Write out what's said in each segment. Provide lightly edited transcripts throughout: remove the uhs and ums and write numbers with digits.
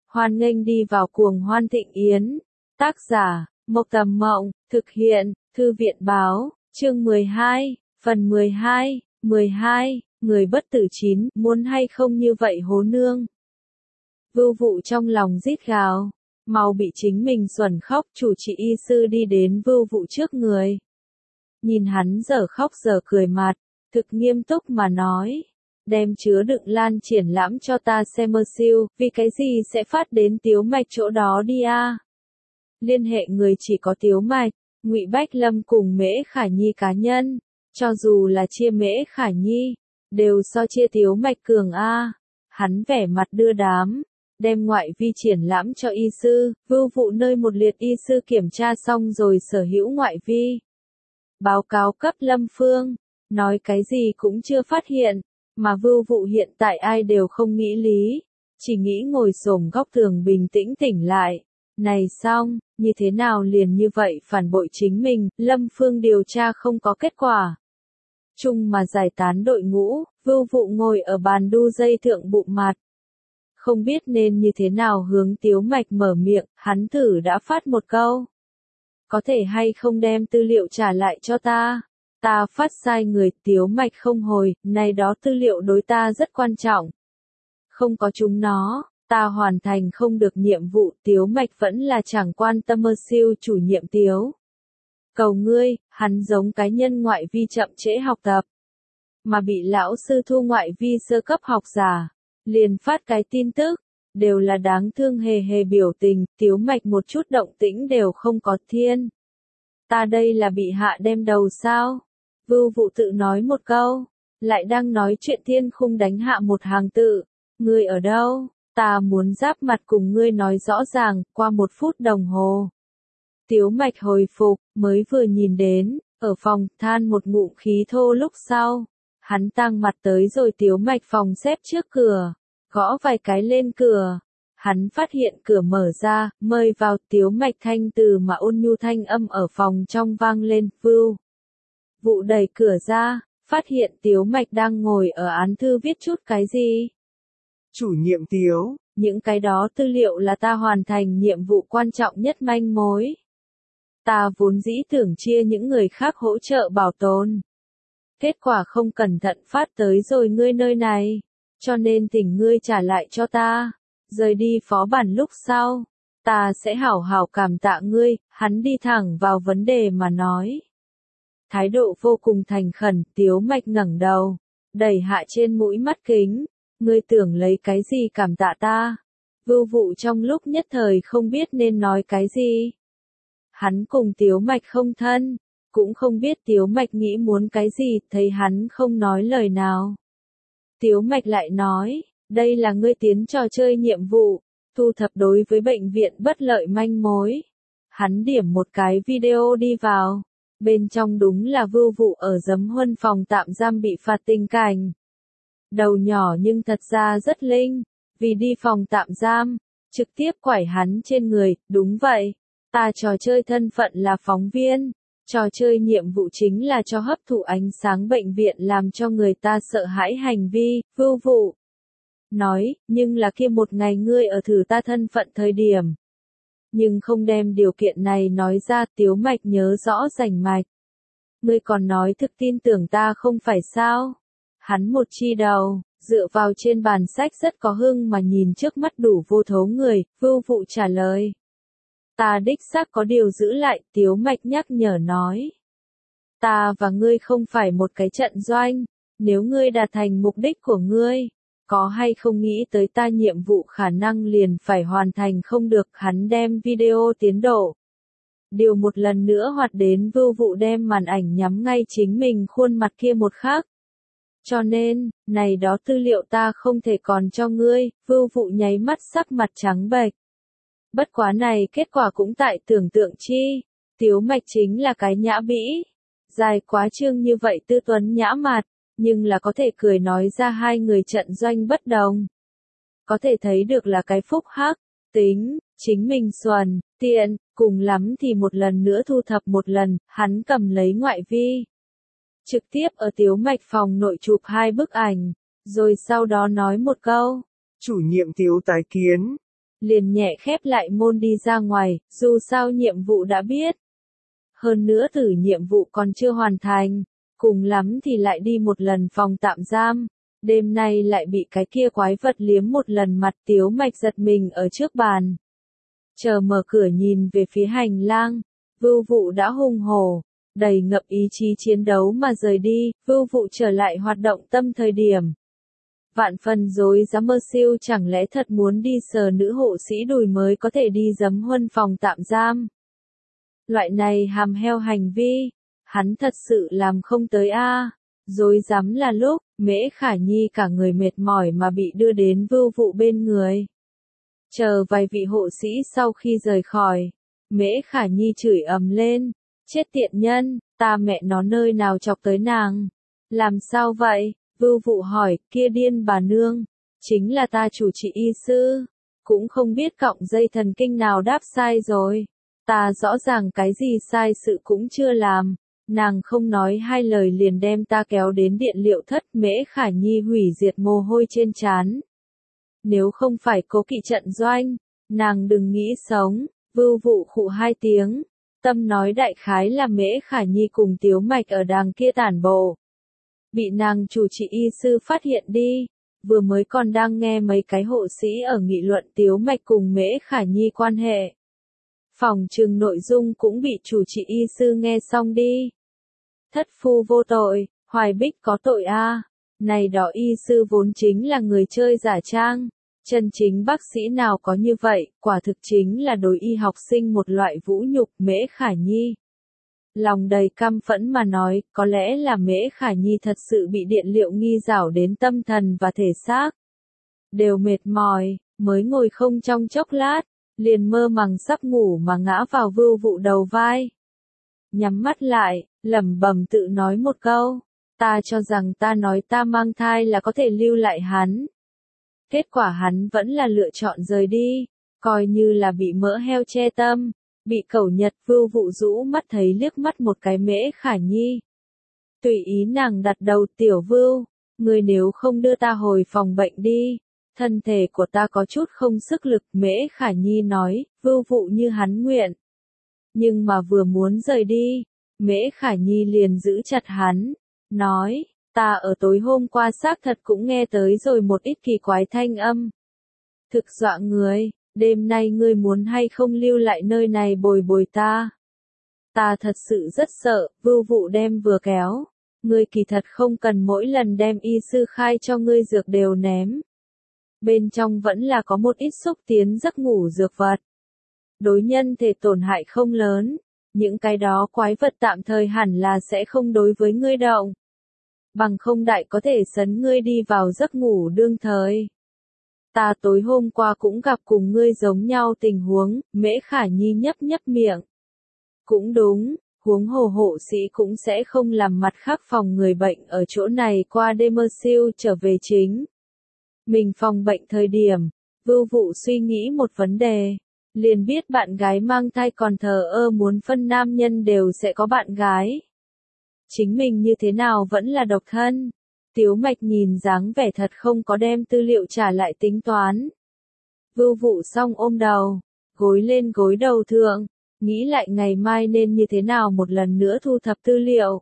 Hoan nghênh đi vào cuồng hoan thịnh yến. Tác giả, Mộc Tầm Mộng, thực hiện, Thư viện Báo, chương 12, phần 12, 12, người bất tử 9, muốn hay không như vậy hố nương. Vưu Vụ trong lòng rít gào, mau bị chính mình xuẩn khóc, chủ trị y sư đi đến Vưu Vụ trước người. Nhìn hắn giờ khóc giờ cười mặt, thực nghiêm túc mà nói. Đem chứa đựng lan triển lãm cho ta xem mơ siêu, vì cái gì sẽ phát đến Tiếu Mạch chỗ đó đi a? Liên hệ người chỉ có Tiếu Mạch, Ngụy Bách Lâm cùng Mễ Khả Nhi cá nhân, cho dù là chia Mễ Khả Nhi, đều so chia Tiếu Mạch cường a. Hắn vẻ mặt đưa đám, đem ngoại vi triển lãm cho y sư, Vưu Vụ nơi một liệt y sư kiểm tra xong rồi sở hữu ngoại vi. Báo cáo cấp Lâm Phương, nói cái gì cũng chưa phát hiện. Mà Vưu Vụ hiện tại ai đều không nghĩ lý, chỉ nghĩ ngồi xổm góc tường bình tĩnh tỉnh lại. Này xong, như thế nào liền như vậy phản bội chính mình, Lâm Phương điều tra không có kết quả. Chung mà giải tán đội ngũ, Vưu Vụ ngồi ở bàn đu dây thượng bụng mặt. Không biết nên như thế nào hướng Tiếu Mạch mở miệng, hắn thử đã phát một câu. Có thể hay không đem tư liệu trả lại cho ta? Ta phát sai người, Tiếu Mạch không hồi, này đó tư liệu đối ta rất quan trọng. Không có chúng nó, ta hoàn thành không được nhiệm vụ, Tiếu Mạch vẫn là chẳng quan tâm mơ siêu chủ nhiệm Tiếu. Cầu ngươi, hắn giống cái nhân ngoại vi chậm trễ học tập. Mà bị lão sư thu ngoại vi sơ cấp học giả, liền phát cái tin tức, đều là đáng thương hề hề biểu tình, Tiếu Mạch một chút động tĩnh đều không có thiên. Ta đây là bị hạ đem đầu sao? Vưu Vụ tự nói một câu, lại đang nói chuyện thiên khung đánh hạ một hàng tự. Ngươi ở đâu? Ta muốn giáp mặt cùng ngươi nói rõ ràng, qua 1 phút đồng hồ. Tiếu Mạch hồi phục, mới vừa nhìn đến, ở phòng, than một ngụm khí thô lúc sau. Hắn tăng mặt tới rồi Tiếu Mạch phòng xếp trước cửa, gõ vài cái lên cửa. Hắn phát hiện cửa mở ra, mời vào, Tiếu Mạch thanh từ mà ôn nhu thanh âm ở phòng trong vang lên, Vưu Vụ đẩy cửa ra, phát hiện Tiếu Mạch đang ngồi ở án thư viết chút cái gì. Chủ nhiệm Tiếu, những cái đó tư liệu là ta hoàn thành nhiệm vụ quan trọng nhất manh mối. Ta vốn dĩ tưởng chia những người khác hỗ trợ bảo tồn. Kết quả không cẩn thận phát tới rồi ngươi nơi này, cho nên thỉnh ngươi trả lại cho ta. Rời đi phó bản lúc sau, ta sẽ hảo hảo cảm tạ ngươi, hắn đi thẳng vào vấn đề mà nói. Thái độ vô cùng thành khẩn, Tiếu Mạch ngẩng đầu, đẩy hạ trên mũi mắt kính, ngươi tưởng lấy cái gì cảm tạ ta? Vưu Vụ trong lúc nhất thời không biết nên nói cái gì. Hắn cùng Tiếu Mạch không thân, cũng không biết Tiếu Mạch nghĩ muốn cái gì, thấy hắn không nói lời nào. Tiếu Mạch lại nói, đây là ngươi tiến trò chơi nhiệm vụ, thu thập đối với bệnh viện bất lợi manh mối. Hắn điểm một cái video đi vào. Bên trong đúng là Vưu Vụ ở Giấm Huân phòng tạm giam bị phạt tình cảnh. Đầu nhỏ nhưng thật ra rất linh, vì đi phòng tạm giam, trực tiếp quải hắn trên người, đúng vậy. Ta trò chơi thân phận là phóng viên, trò chơi nhiệm vụ chính là cho hấp thụ ánh sáng bệnh viện làm cho người ta sợ hãi hành vi, Vưu Vụ nói, nhưng là kia một ngày ngươi ở thử ta thân phận thời điểm. Nhưng không đem điều kiện này nói ra, Tiếu Mạch nhớ rõ rành mạch. Ngươi còn nói thực tin tưởng ta không phải sao? Hắn một chi đầu, dựa vào trên bàn sách rất có hưng mà nhìn trước mắt đủ vô thố người, Vưu Vụ trả lời. Ta đích xác có điều giữ lại, Tiếu Mạch nhắc nhở nói. Ta và ngươi không phải một cái trận doanh, nếu ngươi đạt thành mục đích của ngươi. Có hay không nghĩ tới ta nhiệm vụ khả năng liền phải hoàn thành không được, hắn đem video tiến độ. Điều một lần nữa hoạt đến Vưu Vụ đem màn ảnh nhắm ngay chính mình khuôn mặt kia một khắc. Cho nên, này đó tư liệu ta không thể còn cho ngươi, Vưu Vụ nháy mắt sắc mặt trắng bệch. Bất quá này kết quả cũng tại tưởng tượng chi, Tiếu Mạch chính là cái nhã bĩ. Dài quá trương như vậy tư tuấn nhã mặt. Nhưng là có thể cười nói ra hai người trận doanh bất đồng. Có thể thấy được là cái phúc hắc, tính, chính mình xuẩn, tiện, cùng lắm thì một lần nữa thu thập một lần, hắn cầm lấy ngoại vi. Trực tiếp ở Tiếu Mạch phòng nội chụp 2 bức ảnh, rồi sau đó nói một câu. Chủ nhiệm Tiếu tái kiến. liền nhẹ khép lại môn đi ra ngoài, dù sao nhiệm vụ đã biết. Hơn nữa thử nhiệm vụ còn chưa hoàn thành, cùng lắm thì lại đi một lần phòng tạm giam. Đêm nay lại bị cái kia quái vật liếm một lần mặt, Tiếu Mạch giật mình ở trước bàn. Chờ mở cửa nhìn về phía hành lang, Vưu Vụ đã hùng hổ, đầy ngập ý chí chiến đấu mà rời đi. Vưu Vụ trở lại hoạt động tâm thời điểm. Vạn phần rối rắm mơ siêu, chẳng lẽ thật muốn đi sờ nữ hộ sĩ đùi mới có thể đi giấm huân phòng tạm giam. Loại này hàm heo hành vi, hắn thật sự làm không tới a. Rối rắm là lúc, Mễ Khả Nhi cả người mệt mỏi mà bị đưa đến Vưu Vụ bên người. Chờ vài vị hộ sĩ sau khi rời khỏi, Mễ Khả Nhi chửi ầm lên, chết tiện nhân, ta mẹ nó nơi nào chọc tới nàng. Làm sao vậy? Vưu Vụ hỏi, kia điên bà nương, chính là ta chủ trị y sư, cũng không biết cọng dây thần kinh nào đáp sai rồi. Ta rõ ràng cái gì sai sự cũng chưa làm, nàng không nói hai lời liền đem ta kéo đến điện liệu thất. Mễ Khả Nhi hủy diệt mồ hôi trên trán. Nếu không phải cố kỵ trận doanh, nàng đừng nghĩ sống. Vưu Vụ khụ hai tiếng, tâm nói đại khái là Mễ Khả Nhi cùng Tiếu Mạch ở đàng kia tản bộ. Bị nàng chủ trị y sư phát hiện đi, vừa mới còn đang nghe mấy cái hộ sĩ ở nghị luận Tiếu Mạch cùng Mễ Khả Nhi quan hệ. Phòng trừng nội dung cũng bị chủ trị y sư nghe xong đi. Thất phu vô tội, Hoài Bích có tội a. Này đó y sư vốn chính là người chơi giả trang. Chân chính bác sĩ nào có như vậy, quả thực chính là đối y học sinh một loại vũ nhục. Mễ Khả Nhi lòng đầy căm phẫn mà nói, có lẽ là Mễ Khả Nhi thật sự bị điện liệu nghi rảo đến tâm thần và thể xác. Đều mệt mỏi, mới ngồi không trong chốc lát, liền mơ màng sắp ngủ mà ngã vào Vưu Vụ đầu vai. Nhắm mắt lại, lẩm bẩm tự nói một câu, ta cho rằng ta nói ta mang thai là có thể lưu lại hắn. Kết quả hắn vẫn là lựa chọn rời đi, coi như là bị mỡ heo che tâm, bị cẩu nhật. Vưu Vụ rũ mắt thấy liếc mắt một cái Mễ Khả Nhi. Tùy ý nàng đặt đầu, tiểu Vưu, người nếu không đưa ta hồi phòng bệnh đi, thân thể của ta có chút không sức lực. Mễ Khả Nhi nói, Vưu Vụ như hắn nguyện. Nhưng mà vừa muốn rời đi, Mễ Khả Nhi liền giữ chặt hắn, nói, ta ở tối hôm qua xác thật cũng nghe tới rồi một ít kỳ quái thanh âm. Thực dọa người, đêm nay ngươi muốn hay không lưu lại nơi này bồi bồi ta? Ta thật sự rất sợ. Vưu Vụ đem vừa kéo, ngươi kỳ thật không cần mỗi lần đem y sư khai cho ngươi dược đều ném. Bên trong vẫn là có một ít xúc tiến giấc ngủ dược vật. Đối nhân thể tổn hại không lớn, những cái đó quái vật tạm thời hẳn là sẽ không đối với ngươi động. Bằng không đại có thể sấn ngươi đi vào giấc ngủ đương thời. Ta tối hôm qua cũng gặp cùng ngươi giống nhau tình huống. Mễ Khả Nhi nhấp nhấp miệng. Cũng đúng, huống hồ hộ sĩ cũng sẽ không làm mặt khác phòng người bệnh ở chỗ này qua đêm mơ siêu trở về chính. Mình phòng bệnh thời điểm, Vưu Vụ suy nghĩ một vấn đề, liền biết bạn gái mang thai còn thờ ơ muốn phân nam nhân đều sẽ có bạn gái. Chính mình như thế nào vẫn là độc thân. Tiếu Mạch nhìn dáng vẻ thật không có đem tư liệu trả lại tính toán. Vưu Vụ xong ôm đầu, gối lên gối đầu thượng, nghĩ lại ngày mai nên như thế nào một lần nữa thu thập tư liệu.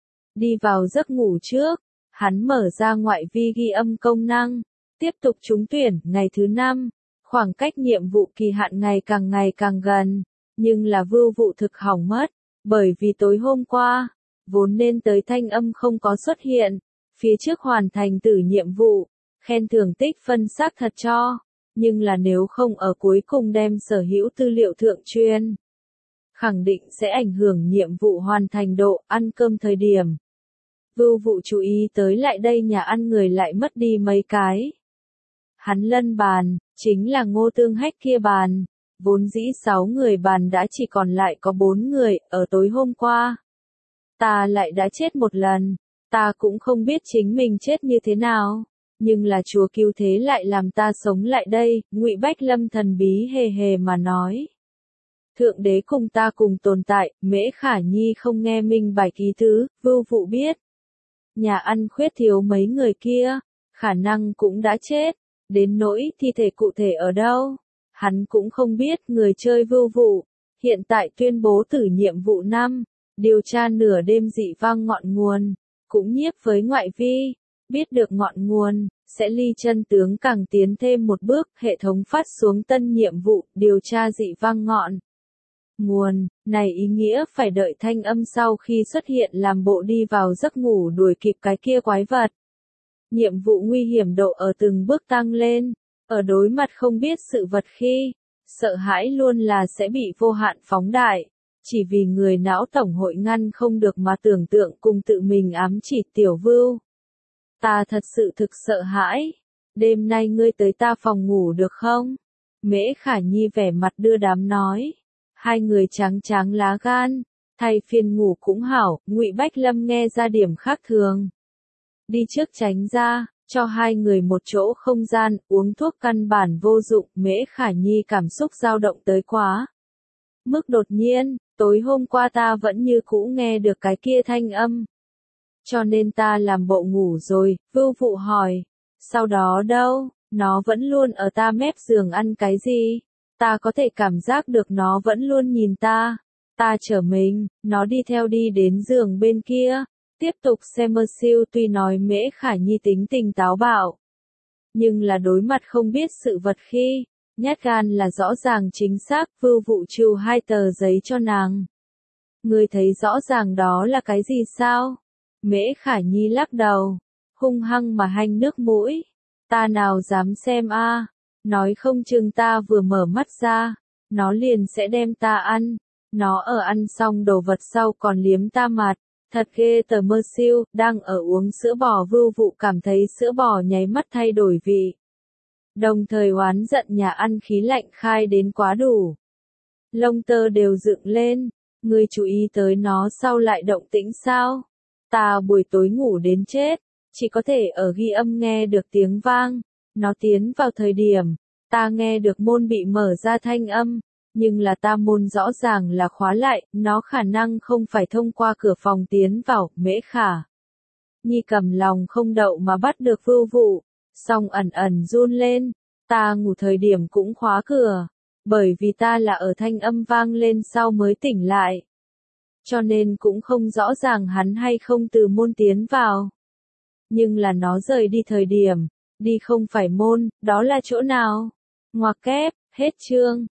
Đi vào giấc ngủ trước, hắn mở ra ngoại vi ghi âm công năng, tiếp tục trúng tuyển. Ngày thứ 5, khoảng cách nhiệm vụ kỳ hạn ngày càng gần, nhưng là Vưu Vụ thực hỏng mất, bởi vì tối hôm qua, vốn nên tới thanh âm không có xuất hiện. Phía trước hoàn thành tử nhiệm vụ, khen thưởng tích phân xác thật cho, nhưng là nếu không ở cuối cùng đem sở hữu tư liệu thượng truyền, khẳng định sẽ ảnh hưởng nhiệm vụ hoàn thành độ. Ăn cơm thời điểm, Vưu Vụ chú ý tới lại đây nhà ăn người lại mất đi mấy cái. Hắn lân bàn, chính là Ngô Tương Hách kia bàn, vốn dĩ 6 người bàn đã chỉ còn lại có 4 người. Ở tối hôm qua, ta lại đã chết một lần. Ta cũng không biết chính mình chết như thế nào, nhưng là Chúa cứu thế lại làm ta sống lại đây. Ngụy Bách Lâm thần bí hề hề mà nói. Thượng đế cùng ta cùng tồn tại. Mễ Khả Nhi không nghe minh bạch ý tứ. Vưu Vụ biết, nhà ăn khuyết thiếu mấy người kia, khả năng cũng đã chết, đến nỗi thi thể cụ thể ở đâu, Hắn cũng không biết người chơi vưu vụ, hiện tại tuyên bố tử nhiệm vụ 5, điều tra nửa đêm dị vang ngọn nguồn, cũng nhiếp với ngoại vi, biết được ngọn nguồn, sẽ ly chân tướng càng tiến thêm một bước, hệ thống phát xuống tân nhiệm vụ, điều tra dị vang ngọn nguồn, này ý nghĩa phải đợi thanh âm sau khi xuất hiện làm bộ đi vào giấc ngủ đuổi kịp cái kia quái vật. Nhiệm vụ nguy hiểm độ ở từng bước tăng lên, ở đối mặt không biết sự vật khi, sợ hãi luôn là sẽ bị vô hạn phóng đại, chỉ vì người não tổng hội ngăn không được mà tưởng tượng cùng tự mình ám chỉ tiểu vưu. Ta thật sự thực sợ hãi, đêm nay ngươi tới ta phòng ngủ được không? Mễ Khả Nhi vẻ mặt đưa đám nói. Hai người trắng tráng lá gan, thay phiên ngủ cũng hảo, Ngụy Bách Lâm nghe ra điểm khác thường. Đi trước tránh ra, cho hai người một chỗ không gian, uống thuốc căn bản vô dụng, Mễ Khả Nhi cảm xúc dao động tới quá. Mức đột nhiên, tối hôm qua ta vẫn như cũ nghe được cái kia thanh âm. Cho nên ta làm bộ ngủ rồi, Vưu Vụ hỏi. Sau đó đâu, nó vẫn luôn ở ta mép giường ăn cái gì? Ta có thể cảm giác được nó vẫn luôn nhìn ta. Ta trở mình, nó đi theo đi đến giường bên kia. Tiếp tục xem mơ siêu tuy nói Mễ Khả Nhi tính tình táo bạo. Nhưng là đối mặt không biết sự vật khi, nhát gan là rõ ràng chính xác, Vưu Vụ trừ 2 tờ giấy cho nàng. Ngươi thấy rõ ràng đó là cái gì sao? Mễ Khả Nhi lắc đầu, hung hăng mà hanh nước mũi. Ta nào dám xem a, nói không chừng ta vừa mở mắt ra, nó liền sẽ đem ta ăn. Nó ở ăn xong đồ vật sau còn liếm ta mặt. Thật ghê tờ mơ siêu, đang ở uống sữa bò Vưu Vụ cảm thấy sữa bò nháy mắt thay đổi vị. Đồng thời oán giận nhà ăn khí lạnh khai đến quá đủ. Lông tơ đều dựng lên, ngươi chú ý tới nó sau lại động tĩnh sao? Ta buổi tối ngủ đến chết, chỉ có thể ở ghi âm nghe được tiếng vang. Nó tiến vào thời điểm, ta nghe được môn bị mở ra thanh âm. Nhưng là ta môn rõ ràng là khóa lại, nó khả năng không phải thông qua cửa phòng tiến vào, Mễ Khả Nhi cầm lòng không đậu mà bắt được Vưu Vụ, song ẩn ẩn run lên, ta ngủ thời điểm cũng khóa cửa, bởi vì ta là ở thanh âm vang lên sau mới tỉnh lại. Cho nên cũng không rõ ràng hắn hay không từ môn tiến vào. Nhưng là nó rời đi thời điểm, đi không phải môn, đó là chỗ nào? Ngoặc kép, hết chương.